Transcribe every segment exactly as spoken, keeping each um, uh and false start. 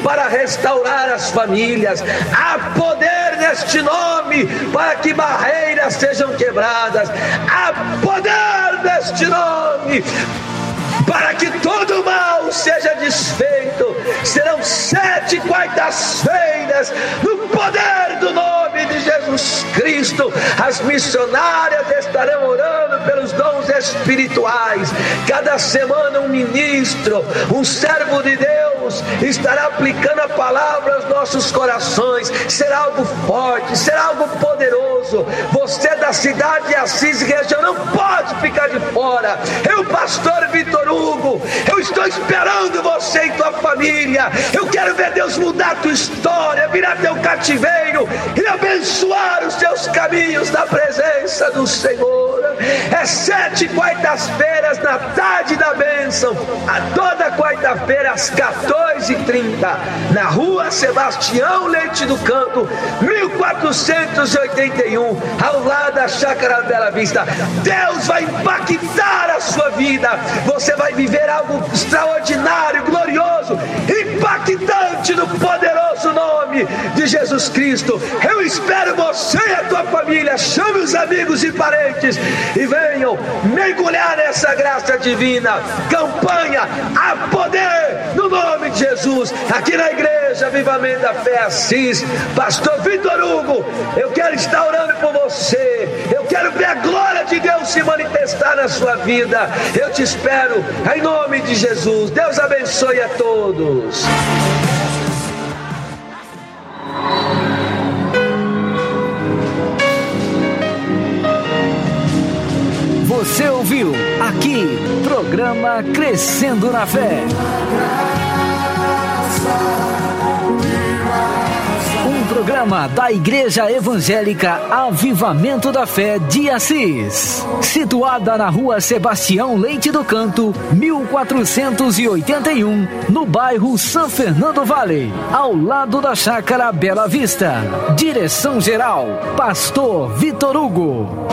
para restaurar as famílias. Há poder neste nome para que barreiras sejam quebradas. Há poder neste nome para que todo mal seja desfeito. Serão sete quartas-feiras no poder do nome de Jesus Cristo. As missionárias estarão orando pelos dons espirituais. Cada semana um ministro, um servo de Deus estará aplicando a palavra aos nossos corações. Será algo forte, será algo poderoso. Você da cidade de Assis e região não pode ficar de fora. Eu, pastor Vitor Hugo, eu estou esperando você e tua família. Eu quero ver Deus mudar a tua história, virar teu cativeiro e abençoar os teus caminhos na presença do Senhor. É sete quartas-feiras na tarde da bênção, a toda quarta-feira às quatorze e trinta, na rua Sebastião Leite do Canto, mil quatrocentos e oitenta e um, ao lado da Chácara Bela Vista. Deus vai impactar a sua vida. Você vai viver algo extraordinário, glorioso, impactante no poderoso nome de Jesus Cristo. Eu espero você e a tua família. Chame os amigos e parentes e venham mergulhar nessa graça divina. Campanha a poder no nome de Jesus. Aqui na igreja Avivamento da Fé Assis, pastor Vitor Hugo, eu quero estar orando por você. Eu quero ver a glória de Deus se manifestar na sua vida. Eu te espero em nome de Jesus. Deus abençoe a todos. Você ouviu aqui, programa Crescendo na Fé. Um programa da Igreja Evangélica Avivamento da Fé de Assis, situada na rua Sebastião Leite do Canto, mil quatrocentos e oitenta e um, no bairro São Fernando Valley, ao lado da Chácara Bela Vista. Direção geral, pastor Vitor Hugo.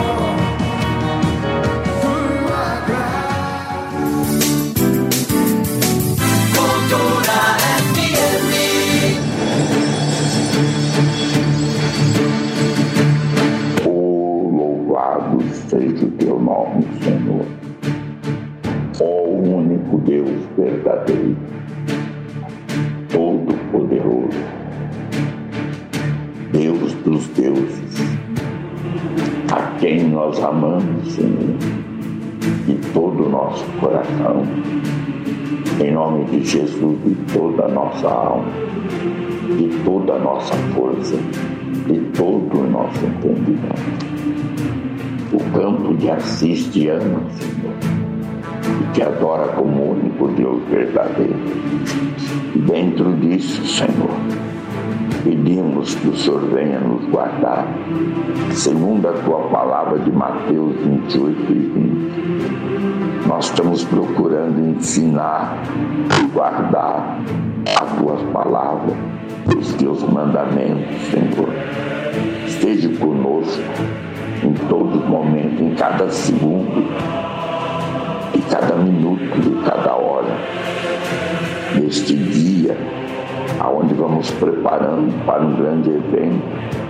Seja o teu nome, Senhor, ó único Deus verdadeiro, todo-poderoso, Deus dos deuses, a quem nós amamos, Senhor, de todo o nosso coração, em nome de Jesus, de toda a nossa alma, de toda a nossa força, de todo o nosso entendimento. O campo de Assis te ama, Senhor, e te adora como único Deus verdadeiro. E dentro disso, Senhor, pedimos que o Senhor venha nos guardar, segundo a tua palavra de Mateus vinte e oito e vinte. Nós estamos procurando ensinar e guardar as tuas palavras, os teus mandamentos, Senhor. Esteja conosco em todo momento, em cada segundo, em cada minuto, de cada hora, neste dia, aonde vamos preparando para um grande evento,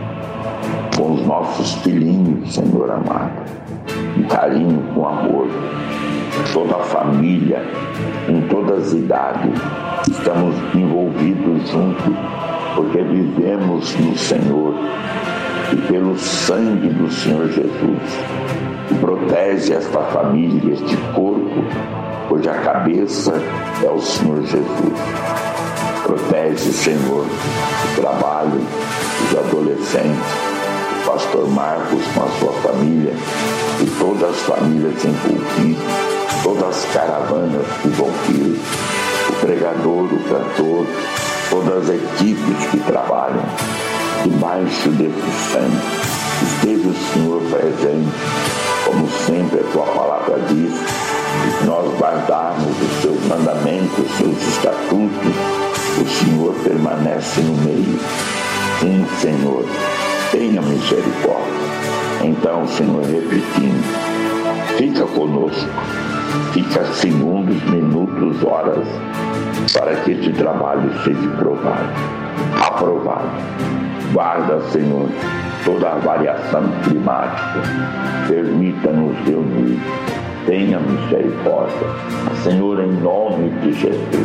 com os nossos filhinhos, Senhor amado, com carinho, com amor, toda a família, em todas as idades, estamos envolvidos juntos, porque vivemos no Senhor, e pelo sangue do Senhor Jesus, que protege esta família, este corpo, cuja cabeça é o Senhor Jesus. Protege, Senhor, o trabalho dos adolescentes, o pastor Marcos com a sua família e todas as famílias envolvidas, todas as caravanas envolvidas, o pregador, o cantor, todas as equipes que trabalham debaixo desse sangue. Esteja o Senhor presente, como sempre a tua palavra diz, e nós guardarmos os teus mandamentos, os teus estatutos, o Senhor permanece no meio. Sim, Senhor, tenha misericórdia. Então, Senhor, repetindo, fica conosco, fica segundos, minutos, horas, para que este trabalho seja provado, aprovado. Guarda, Senhor, toda a variação climática. Permita-nos reunir. Tenha misericórdia. Senhor, em nome de Jesus,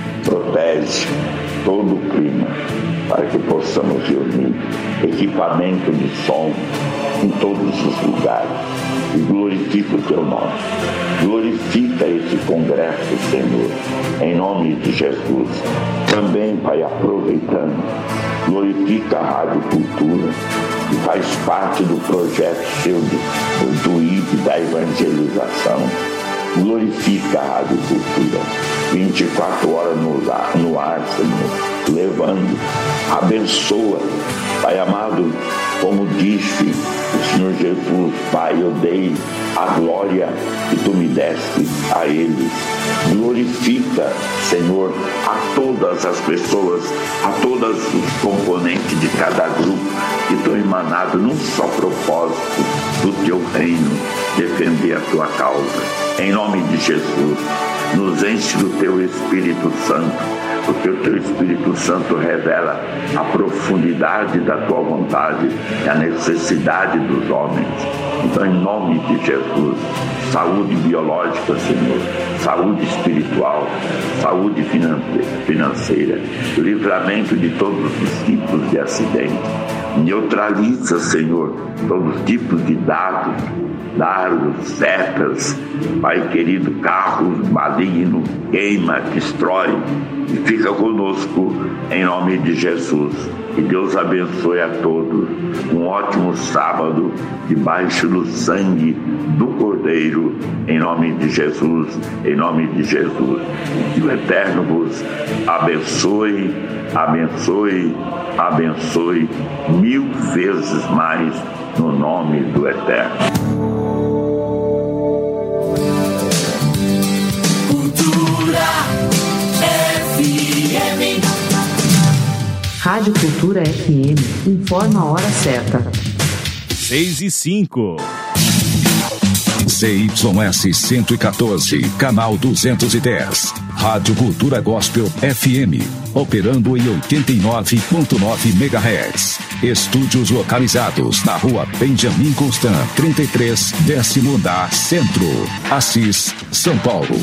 protege todo o clima para que possamos reunir equipamento de som em todos os lugares e glorifica o teu nome. Glorifica esse congresso, Senhor, em nome de Jesus. Também, Pai, aproveitando, glorifica a Rádio Cultura, que faz parte do projeto seu do, do I B, da evangelização. Glorifica a Rádio Cultura, vinte e quatro horas no ar, no ar, Senhor, levando, abençoa, Pai amado, como disse o Senhor Jesus, Pai, eu dei a glória que tu me deste a eles. Glorifica, Senhor, a todas as pessoas, a todos os componentes de cada grupo que estão emanados num só propósito do teu reino, defender a tua causa. Em nome de Jesus, nos enche do teu Espírito Santo, porque o teu Espírito Santo revela a profundidade da tua vontade e a necessidade dos homens. Então, em nome de Jesus, saúde biológica, Senhor, saúde espiritual, saúde financeira, livramento de todos os tipos de acidentes. Neutraliza, Senhor, todos os tipos de dados, dardos, setas, Pai querido, carros malignos, queima, destrói, e fica conosco em nome de Jesus. Que Deus abençoe a todos. Um ótimo sábado debaixo do sangue do Cordeiro, em nome de Jesus, em nome de Jesus. Que o Eterno vos abençoe, abençoe, abençoe mil vezes mais no nome do Eterno. Rádio Cultura F M informa a hora certa. seis e cinco. Z Y S cento e quatorze, canal duzentos e dez. Rádio Cultura Gospel F M, operando em oitenta e nove ponto nove megahertz. Estúdios localizados na rua Benjamin Constant, trinta e três, décimo andar, Centro, Assis, São Paulo.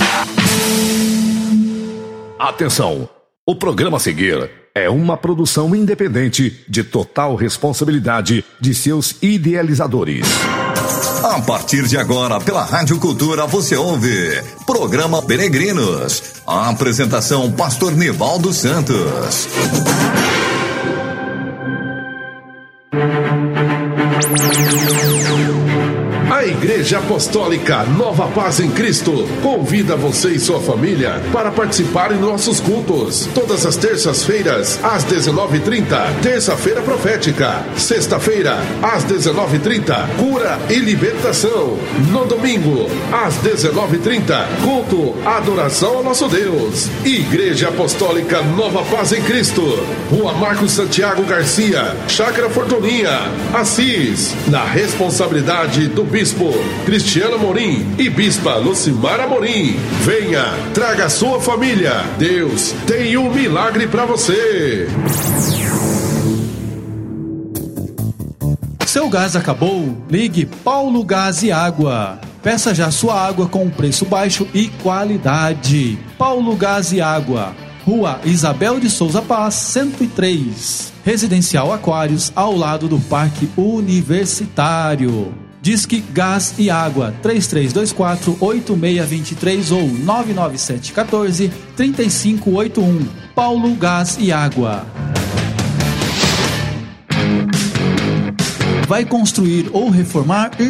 Atenção! O programa a seguir é uma produção independente de total responsabilidade de seus idealizadores. A partir de agora, pela Rádio Cultura, você ouve Programa Peregrinos. A apresentação, Pastor Nivaldo Santos. A Igreja Apostólica Nova Paz em Cristo convida você e sua família para participarem de nossos cultos. Todas as terças-feiras, às dezenove e trinta, terça-feira profética. Sexta-feira, às dezenove e trinta, cura e libertação. No domingo, às dezenove e trinta, culto, adoração ao nosso Deus. Igreja Apostólica Nova Paz em Cristo, Rua Marcos Santiago Garcia, Chácara Fortuninha, Assis, na responsabilidade do Bispo Cristiano Amorim e Bispa Lucimara Amorim. Venha, traga a sua família. Deus tem um milagre para você. Seu gás acabou? Ligue Paulo Gás e Água. Peça já sua água com preço baixo e qualidade. Paulo Gás e Água, Rua Isabel de Souza Paz, cento e três, Residencial Aquários, ao lado do Parque Universitário. Disque Gás e Água três três dois quatro, oito seis dois três ou nove nove sete um quatro, três cinco oito um. Paulo Gás e Água. Vai construir ou reformar?